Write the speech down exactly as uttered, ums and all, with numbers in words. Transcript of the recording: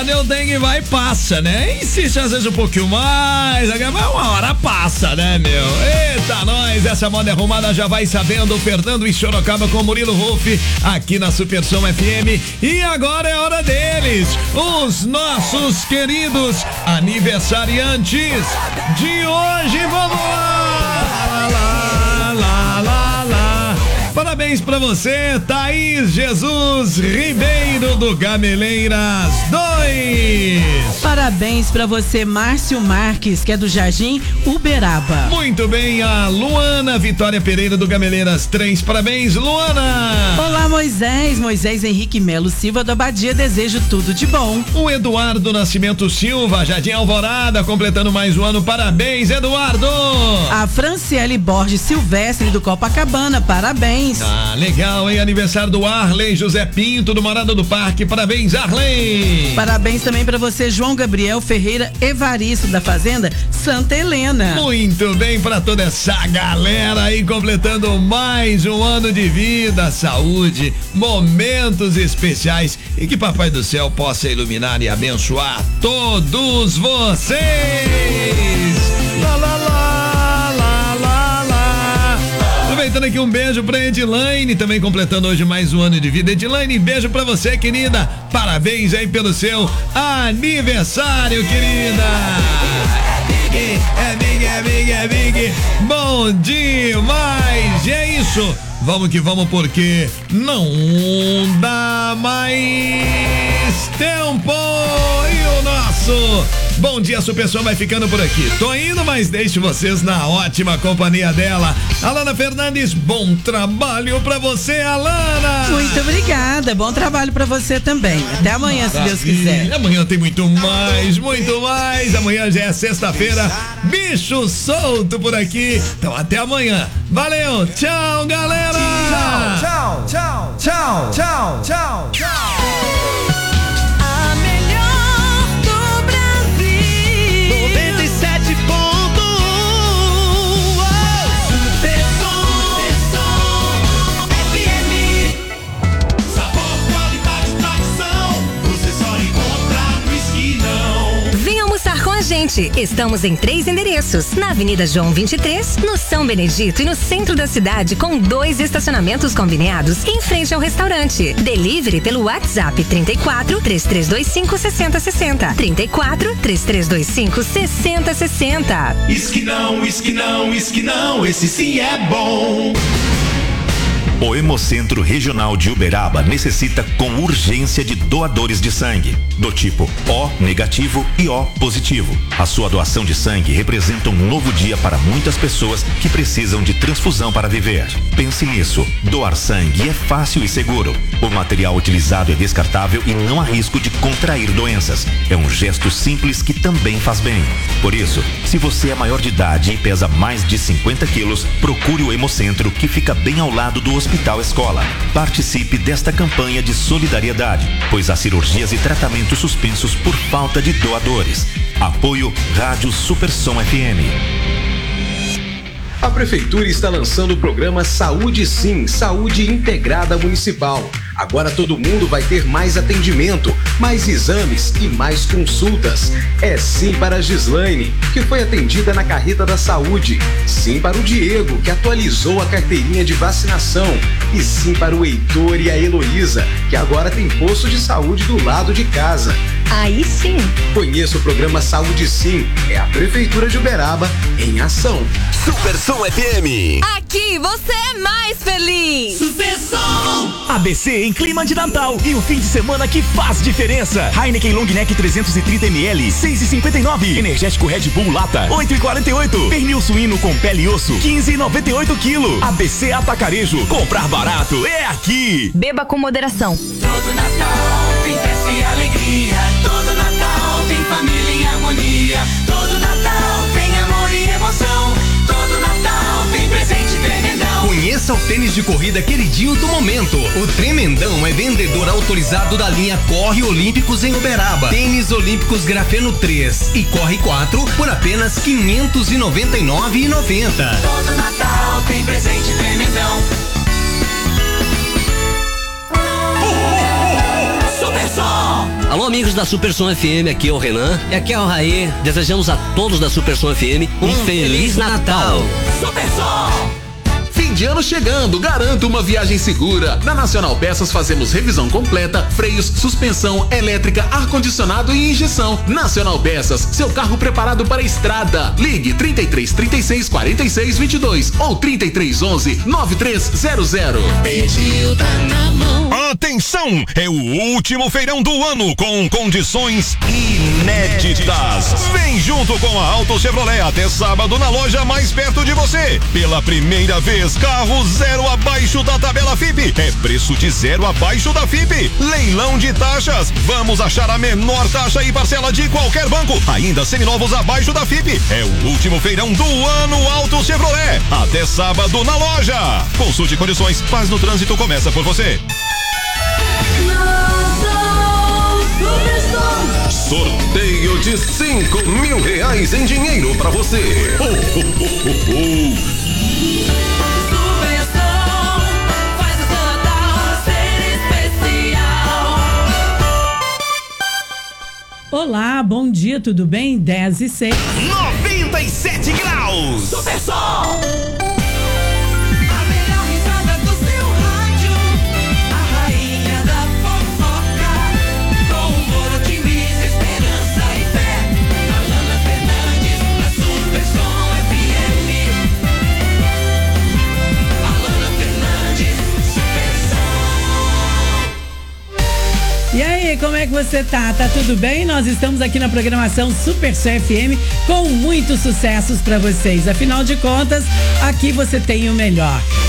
verdade o dengue vai e passa, né? Insiste às vezes um pouquinho mais, mas uma hora passa, né, meu? Eita, nós, essa moda arrumada já vai sabendo. Fernando e Sorocaba com Murilo Wolff aqui na Super Som F M. E agora é hora deles, os nossos queridos aniversariantes de hoje. Vamos lá! Lá, lá, lá, lá. Parabéns pra você, Thaís Jesus Ribeiro do Gameleiras dois. Parabéns pra você, Márcio Marques, que é do Jardim Uberaba. Muito bem, a Luana Vitória Pereira do Gameleiras três. Parabéns, Luana. Olá, Moisés, Moisés Henrique Melo Silva do Abadia, desejo tudo de bom. O Eduardo Nascimento Silva, Jardim Alvorada, completando mais um ano. Parabéns, Eduardo. A Franciele Borges Silvestre do Copacabana, parabéns. Ah, legal, hein? Aniversário do Arley José Pinto do Morada do Parque. Parabéns, Arley. Parabéns também pra você, João Gabriel Ferreira Evaristo da Fazenda Santa Helena. Muito bem, pra toda essa galera aí completando mais um ano de vida, saúde, momentos especiais e que Papai do Céu possa iluminar e abençoar todos vocês. Lá, lá, lá, lá, lá, lá. Aproveitando aqui um beijo pra Edilaine, também completando hoje mais um ano de vida. Edilaine, beijo pra você, querida. Parabéns aí pelo seu aniversário, querida. É big, é big, é big. Bom demais. E é isso. Vamos que vamos, porque não dá mais tempo. E o nosso Bom Dia Super Som vai ficando por aqui. Tô indo, mas deixo vocês na ótima companhia dela. Alana Fernandes, bom trabalho pra você, Alana. Muito obrigada, bom trabalho pra você também. Até amanhã, se Deus quiser. Amanhã tem muito mais, muito mais. Amanhã já é sexta-feira. Bicho solto por aqui. Então até amanhã. Valeu, tchau, galera. Tchau, tchau, tchau, tchau, tchau, tchau. A melhor do Brasil. noventa e sete ponto um. Super Som F M. Sabor, qualidade, tradição. Você só encontra no Esquinão. Venha almoçar com a gente. Estamos em três endereços: na Avenida João vinte e três, no São Benedito e no centro da cidade, com dois estacionamentos combinados em frente ao restaurante. Delivery pelo WhatsApp trinta e quatro, três três dois cinco, sessenta sessenta. trinta e quatro, três três dois cinco, sessenta sessenta. Esquinão, esquinão, esquinão, esse sim é bom. O Hemocentro Regional de Uberaba necessita com urgência de doadores de sangue, do tipo O negativo e O positivo. A sua doação de sangue representa um novo dia para muitas pessoas que precisam de transfusão para viver. Pense nisso, doar sangue é fácil e seguro. O material utilizado é descartável e não há risco de contrair doenças. É um gesto simples que também faz bem. Por isso, se você é maior de idade e pesa mais de cinquenta quilos, procure o Hemocentro, que fica bem ao lado do hospital. Hospital Escola. Participe desta campanha de solidariedade, pois há cirurgias e tratamentos suspensos por falta de doadores. Apoio Rádio Super Som F M. A Prefeitura está lançando o programa Saúde Sim, Saúde Integrada Municipal. Agora todo mundo vai ter mais atendimento, mais exames e mais consultas. É sim para a Gislaine, que foi atendida na carreta da saúde. Sim para o Diego, que atualizou a carteirinha de vacinação. E sim para o Heitor e a Heloísa, que agora tem posto de saúde do lado de casa. Aí sim. Conheça o programa Saúde Sim. É a Prefeitura de Uberaba em ação. Super Som F M. Aqui você é mais feliz. Super Som. A B C em clima de Natal e o fim de semana que faz diferença. Heineken Long Neck trezentos e trinta mililitros, seis e cinquenta e nove. Energético Red Bull Lata, oito e quarenta e oito. Pernil suíno com pele e osso, quinze e noventa e oito quilo. A B C Atacarejo. Comprar barato é aqui. Beba com moderação. Todo Natal tem festa e alegria. Todo Natal tem família em harmonia. Todo Natal tem amor e emoção. Todo Natal tem presente tremendão. Conheça o tênis de corrida queridinho do momento. O Tremendão é vendedor autorizado da linha Corre Olímpicos em Uberaba. Tênis Olímpicos Grafeno três e Corre quatro por apenas quinhentos e noventa e nove reais e noventa centavos. Todo Natal tem presente tremendão. Super Som. Alô, amigos da Super Som F M, aqui é o Renan e aqui é o Raí. Desejamos a todos da Super Som F M um, um Feliz, Feliz Natal. Natal. Super Som! Fim de ano chegando, garanta uma viagem segura. Na Nacional Peças fazemos revisão completa, freios, suspensão, elétrica, ar-condicionado e injeção. Nacional Peças, seu carro preparado para a estrada. Ligue trinta e três, trinta e seis, quarenta e seis, vinte e dois ou trinta e três, onze, noventa e três zero zero. Pediu, tá na mão. Atenção, é o último feirão do ano com condições inéditas. Vem junto com a Auto Chevrolet até sábado na loja mais perto de você. Pela primeira vez, carro zero abaixo da tabela F I P. É preço de zero abaixo da F I P. Leilão de taxas. Vamos achar a menor taxa e parcela de qualquer banco. Ainda seminovos abaixo da F I P. É o último feirão do ano Auto Chevrolet. Até sábado na loja. Consulte condições. Paz no trânsito começa por você. Sorteio de cinco mil reais em dinheiro pra você. Oh, oh, oh, oh, oh. Faz o seu Natal ser especial. Olá, bom dia, tudo bem? dez e seis. noventa e sete graus. Super Som. A melhor risada do seu rádio. A rainha da fofoca. Com humor, otimismo, esperança e fé. Alana Fernandes, na Super Som F M. Alana Fernandes, Super Som. E aí, como é que você tá? Tá tudo bem? Nós estamos aqui na programação Super Som F M com muitos sucessos pra vocês. Afinal de contas, aqui você tem o melhor.